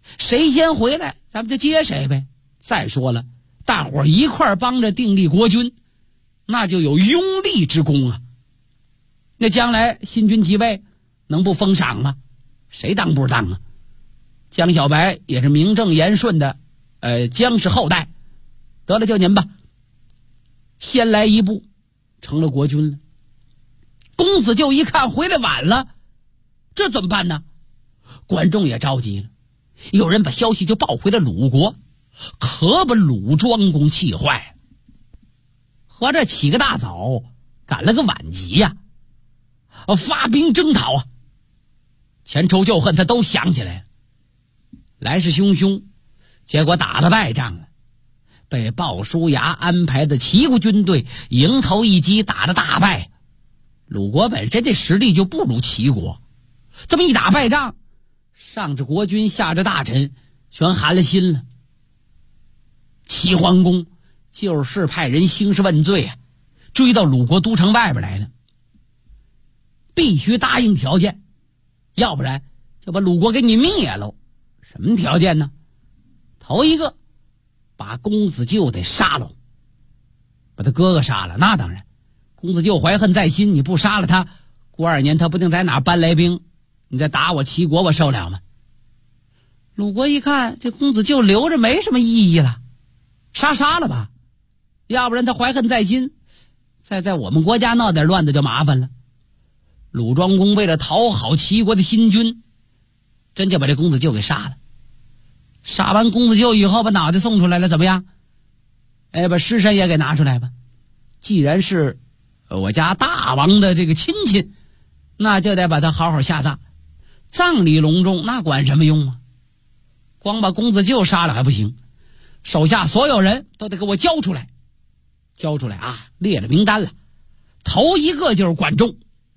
谁先回来咱们就接谁呗。再说了，大伙儿一块儿帮着订立国军，那就有拥立之功啊。那将来新军即位能不封赏吗？谁当不当啊？江小白也是名正言顺的江氏后代，得了，就您吧，先来一步成了国军了。公子就一看回来晚了，这怎么办呢？管仲也着急了，有人把消息就报回了鲁国，可把鲁庄公气坏了。合着起个大早赶了个晚集呀，发兵征讨啊，前仇旧恨他都想起来了，来势汹汹，结果打了败仗了，被鲍叔牙安排的齐国军队迎头一击打得大败。鲁国本身这实力就不如齐国，这么一打败仗，上至国君下至大臣全寒了心了。齐桓公就是派人兴师问罪啊，追到鲁国都城外边来了，必须答应条件，要不然就把鲁国给你灭了。什么条件呢？头一个，把公子纠得杀了，把他哥哥杀了。那当然，公子纠怀恨在心，你不杀了他，过2年他不定在哪搬来兵，你再打我齐国，我受了吗？鲁国一看这公子纠留着没什么意义了，杀了吧，要不然他怀恨在心，再在我们国家闹点乱的就麻烦了。鲁庄公为了讨好齐国的新君，真就把这公子纠给杀了。杀完公子纠以后，把脑袋送出来了，怎么样？把尸身也给拿出来吧。既然是我家大王的这个亲戚，那就得把他好好下葬。葬礼隆重，那管什么用啊？光把公子纠杀了还不行，手下所有人都得给我交出来。交出来啊，列了名单了，头一个就是管仲。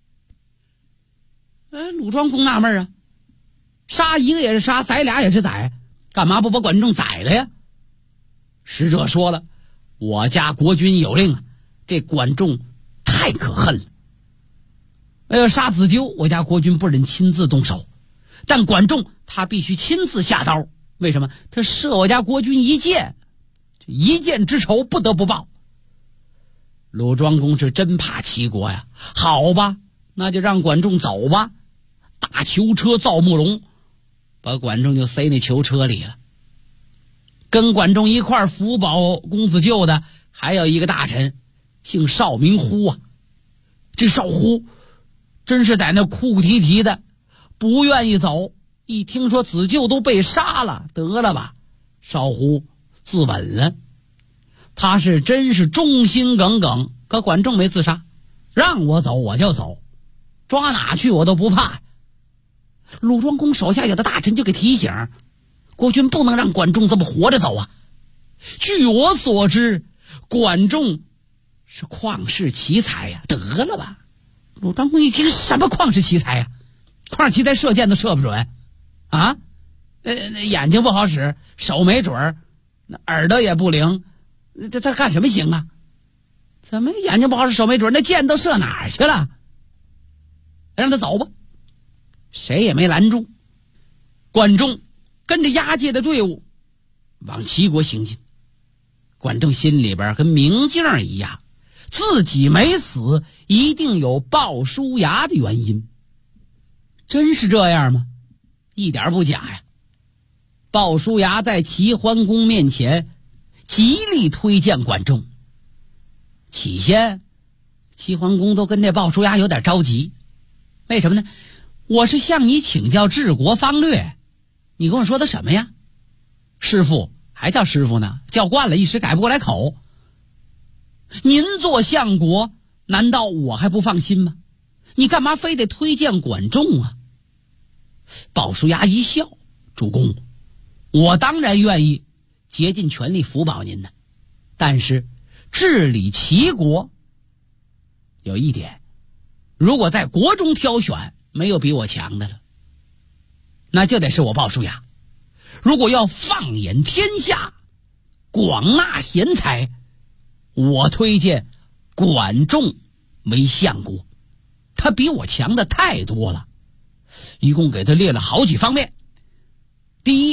鲁庄公纳闷啊，杀一个也是杀，宰俩也是宰，干嘛不把管仲宰了呀？使者说了，我家国君有令啊，这管仲太可恨了。杀子纠，我家国君不忍亲自动手，但管仲他必须亲自下刀。为什么？他射我家国君一箭，一箭之仇不得不报。鲁庄公是真怕齐国呀，好吧，那就让管仲走吧。大囚车造木龙，把管仲就塞那囚车里了。跟管仲一块辅保公子纠的还有一个大臣，姓邵名呼啊。这邵呼真是在那哭哭啼啼的，不愿意走。一听说子纠都被杀了，得了吧，邵呼自刎了。他是真是忠心耿耿，可管仲没自杀，让我走我就走，抓哪去我都不怕。鲁庄公手下有的大臣就给提醒，国君不能让管仲这么活着走啊。据我所知，管仲是旷世奇才呀。得了吧，鲁庄公一听，什么旷世奇才呀？旷世奇才射箭都射不准啊，眼睛不好使，手没准儿，耳朵也不灵，他干什么行啊？怎么眼睛不好使手没准儿，那箭都射哪儿去了？让他走吧，谁也没拦住。管仲跟着押解的队伍往齐国行进。管仲心里边跟明镜一样，自己没死一定有鲍叔牙的原因。真是这样吗？一点不假呀。鲍叔牙在齐桓公面前极力推荐管仲。起先齐桓公都跟这鲍叔牙有点着急，为什么呢？我是向你请教治国方略，你跟我说的什么呀？师傅，还叫师傅呢，叫惯了一时改不过来口。您做相国，难道我还不放心吗？你干嘛非得推荐管仲啊？鲍叔牙一笑，主公，我当然愿意竭尽全力辅保您呢，但是治理齐国有一点，如果在国中挑选，没有比我强的了，那就得是我鲍叔牙。如果要放眼天下，广纳贤才，我推荐管仲为相国，他比我强的太多了。一共给他列了好几方面。第一，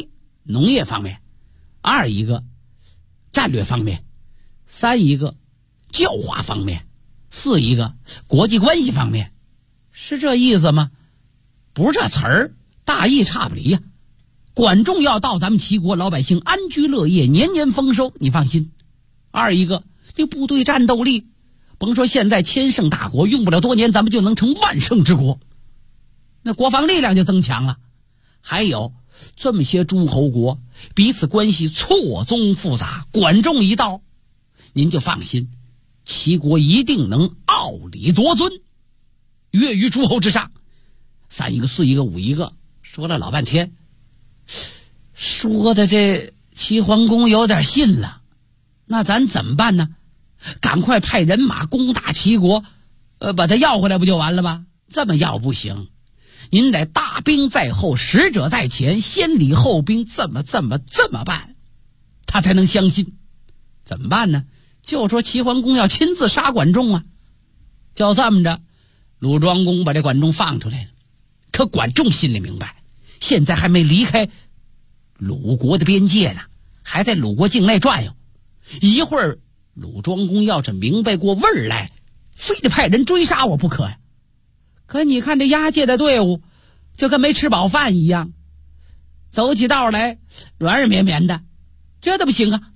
农业方面，2一个战略方面，3一个教化方面，4一个国际关系方面。是这意思吗？不是这词儿，大意差不离呀。管仲要到咱们齐国，老百姓安居乐业，年年丰收，你放心。2一个这部队战斗力，甭说现在千胜大国，用不了多年咱们就能成万胜之国，那国防力量就增强了。还有这么些诸侯国彼此关系错综复杂，管仲一到，您就放心，齐国一定能傲礼夺尊，跃于诸侯之上。3一个4一个5一个，说了老半天，说的这齐桓公有点信了。那咱怎么办呢？赶快派人马攻打齐国，把他要回来不就完了吗？这么要不行，您得大兵在后，使者在前，先礼后兵，这么办，他才能相信。怎么办呢？就说齐桓公要亲自杀管仲啊。就这么着，鲁庄公把这管仲放出来了。可管仲心里明白，现在还没离开鲁国的边界呢，还在鲁国境内转悠。一会儿鲁庄公要是明白过味儿来，非得派人追杀我不可呀。可你看这押解的队伍就跟没吃饱饭一样，走起道来软软绵绵的，这都不行啊。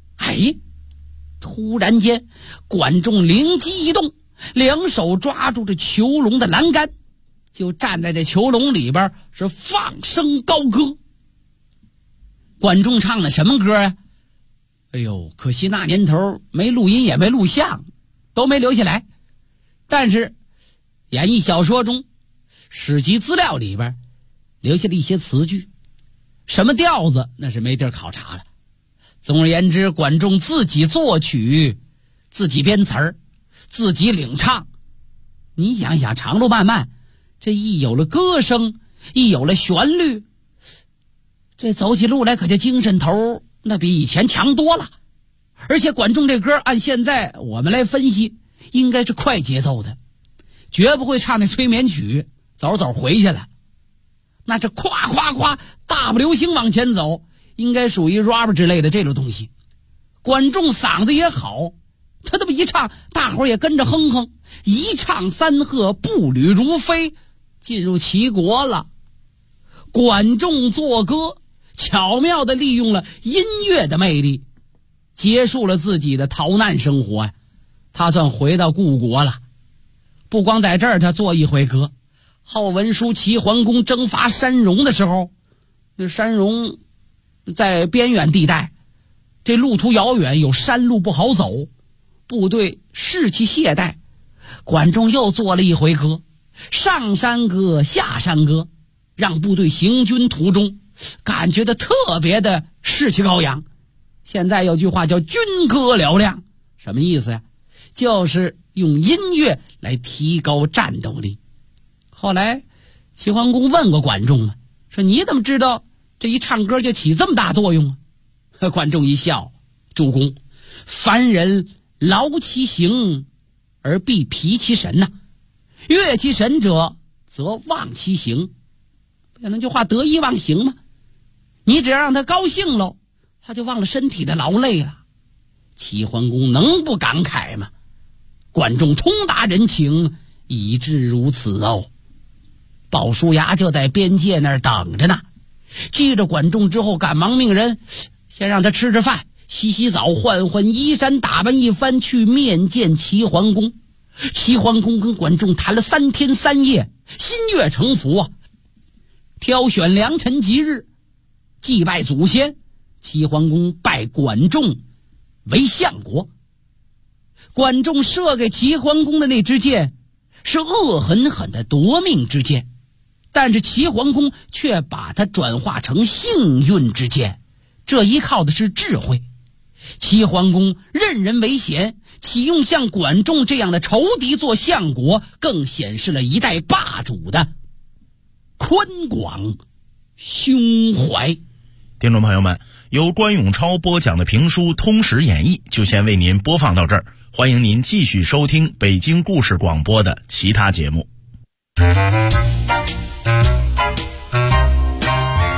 突然间管仲灵机一动，两手抓住这囚笼的栏杆，就站在这囚笼里边是放声高歌。管仲唱的什么歌啊？可惜那年头没录音也没录像，都没留下来。但是演义小说中史籍资料里边留下了一些词句，什么调子那是没地儿考察了。总而言之，管仲自己作曲，自己编词儿，自己领唱。你想想，长路漫漫，这一有了歌声，一有了旋律，这走起路来可就精神头那比以前强多了。而且管仲这歌按现在我们来分析，应该是快节奏的，绝不会唱那催眠曲走走回去了。那这夸夸夸大步流星往前走，应该属于 rap 之类的这种东西。管仲嗓子也好，他这么一唱，大伙儿也跟着哼哼，一唱三和，步履如飞，进入齐国了。管仲作歌，巧妙地利用了音乐的魅力，结束了自己的逃难生活呀。他算回到故国了。不光在这儿他做一回歌，后文书齐桓公征伐山戎的时候，那山戎在边远地带，这路途遥远，有山路不好走，部队士气懈怠。管仲又做了一回歌，上山歌下山歌，让部队行军途中感觉的特别的士气高扬。现在有句话叫军歌嘹亮，什么意思呀？就是用音乐来提高战斗力。后来齐桓公问过管仲说你怎么知道这一唱歌就起这么大作用啊？管仲一笑，主公，凡人劳其形而必疲其神呐，悦其神者则忘其形。不就那句话得意忘形吗？你只要让他高兴喽，他就忘了身体的劳累了。齐桓公能不感慨吗？管仲通达人情，以致如此哦。鲍叔牙就在边界那儿等着呢，记着管仲之后，赶忙命人先让他吃吃饭，洗洗澡，换换衣衫，打扮一番，去面见齐桓公。齐桓公跟管仲谈了3天3夜，心悦诚服啊。挑选良辰吉日，祭拜祖先，齐桓公拜管仲为相国。管仲射给齐桓公的那支箭是恶狠狠的夺命之箭，但是齐桓公却把它转化成幸运之箭，这依靠的是智慧。齐桓公任人唯贤，启用像管仲这样的仇敌做相国，更显示了一代霸主的宽广胸怀。 听众朋友们，由关永超播讲的评书《通史演义》就先为您播放到这儿，欢迎您继续收听北京故事广播的其他节目。 您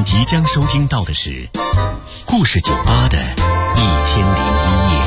即将收听到的是故事酒吧的1001夜。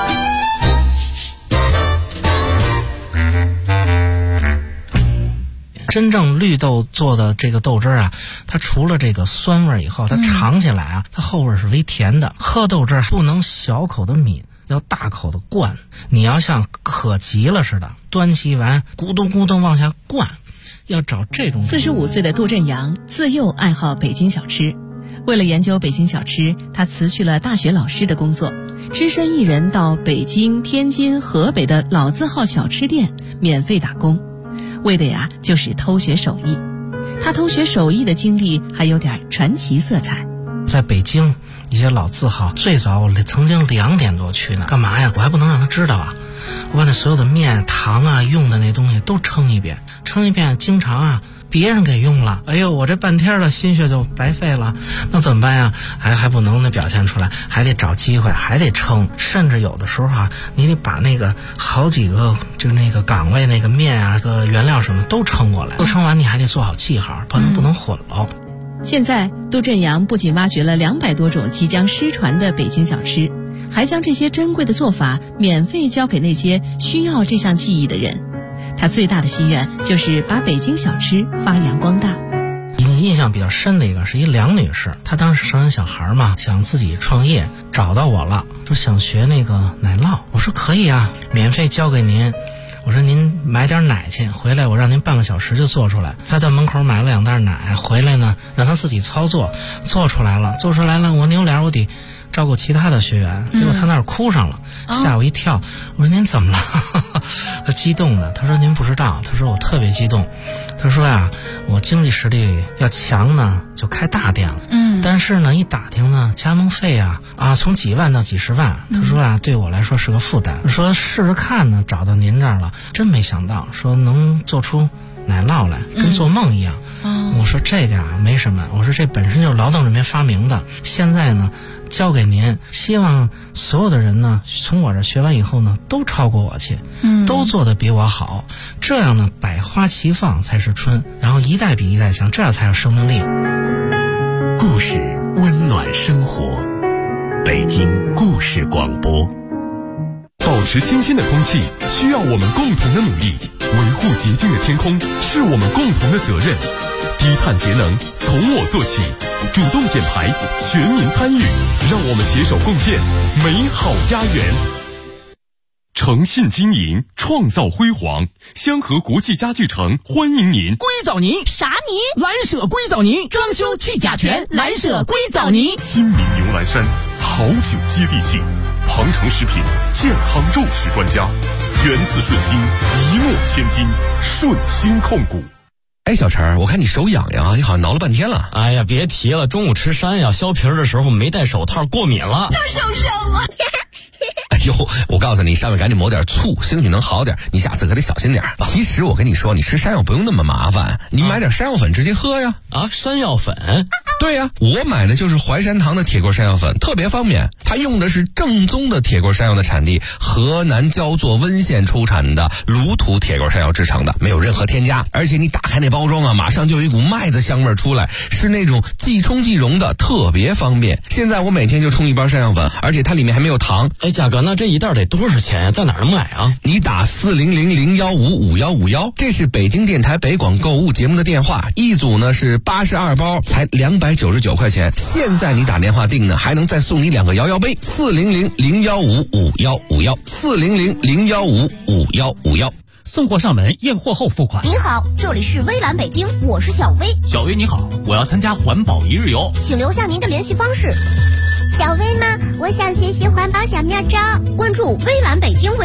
真正绿豆做的这个豆汁啊，它除了这个酸味以后，它尝起来啊，它后味是微甜的。喝豆汁不能小口的抿，要大口的灌。你要像渴急了似的，端起碗咕咚咕咚往下灌。要找这种。 45岁的杜振阳自幼爱好北京小吃，为了研究北京小吃，他辞去了大学老师的工作，只身一人到北京、天津、河北的老字号小吃店免费打工，为的呀就是偷学手艺。他偷学手艺的经历还有点传奇色彩。 在北京一些老字号，最早我曾经2点多去呢，干嘛呀？我还不能让他知道啊！我把那所有的面、糖啊用的那东西都称一遍，经常啊别人给用了，哎呦，我这半天的心血就白费了，那怎么办呀？还不能表现出来，还得找机会，还得称，甚至有的时候啊，你得把那个好几个就那个岗位那个面啊、个原料什么都称过来，都称完你还得做好记号，不能混了。 现在杜振阳不仅挖掘了200多种即将失传的北京小吃，还将这些珍贵的做法免费教给那些需要这项技艺的人。他最大的心愿就是把北京小吃发扬光大。 印象比较深的一个是一梁女士，她当时生完小孩嘛，想自己创业，找到我了，说想学那个奶酪。我说可以啊，免费教给您。我说您买点奶去，回来我让您半个小时就做出来。他在门口买了2袋奶，回来呢让他自己操作，做出来了。我扭脸我得照顾其他的学员，结果他那儿哭上了，吓我一跳。我说您怎么了？他激动的，他说您不知道，他说我特别激动。他说呀，我经济实力要强呢，就开大店了。但是呢，一打听呢，加盟费啊从几万到几十万。他说啊，对我来说是个负担。说试试看呢，找到您这儿了，真没想到，说能做出奶酪来，跟做梦一样。我说这个啊没什么，我说这本身就是劳动人民发明的，现在呢交给您，希望所有的人呢从我这学完以后呢都超过我去，都做得比我好，这样呢百花齐放才是春，然后一代比一代强，这样才有生命力。 故事温暖生活，北京故事广播。保持清新的空气需要我们共同的努力，维护洁净的天空是我们共同的责任。低碳节能从我做起，主动减排，全民参与，让我们携手共建美好家园。诚信经营，创造辉煌。香河国际家具城欢迎您。 硅藻泥啥泥？蓝舍硅藻泥，装修去甲醛，蓝舍硅藻泥。 亲民牛栏山，好酒接地气。庞城食品健康肉食专家，源自顺心，一诺千金，顺心控股。 哎，小陈，我看你手痒痒啊，你好像挠了半天了。 哎呀，别提了，中午吃山药削皮的时候没戴手套，过敏了。 又受伤了。 哎呦，我告诉你，上面赶紧抹点醋，兴许能好点。你下次可得小心点。其实我跟你说，你吃山药不用那么麻烦，你买点山药粉直接喝呀。 山药粉？ 对呀，我买的就是淮山堂的铁锅山药粉，特别方便。它用的是正宗的铁锅山药的产地河南焦作温县出产的卤土铁锅山药制成的，没有任何添加。而且你打开那包装啊，马上就有一股麦子香味出来，是那种即冲即溶的，特别方便。现在我每天就冲一包山药粉，而且它里面还没有糖。 哎，价格那这一袋得多少钱呀？在哪儿买啊？ 你打400-015-5151，这是北京电台北广购物节目的电话，一组呢是82包，才299块钱。现在你打电话订呢，还能再送你2个摇摇杯。400-015-5151，400-015-5151。 送货上门，验货后付款。 您好，这里是微蓝北京，我是小薇。 小薇你好，我要参加环保1日游， 请留下您的联系方式。小薇吗？我想学习环保小妙招，关注微蓝北京微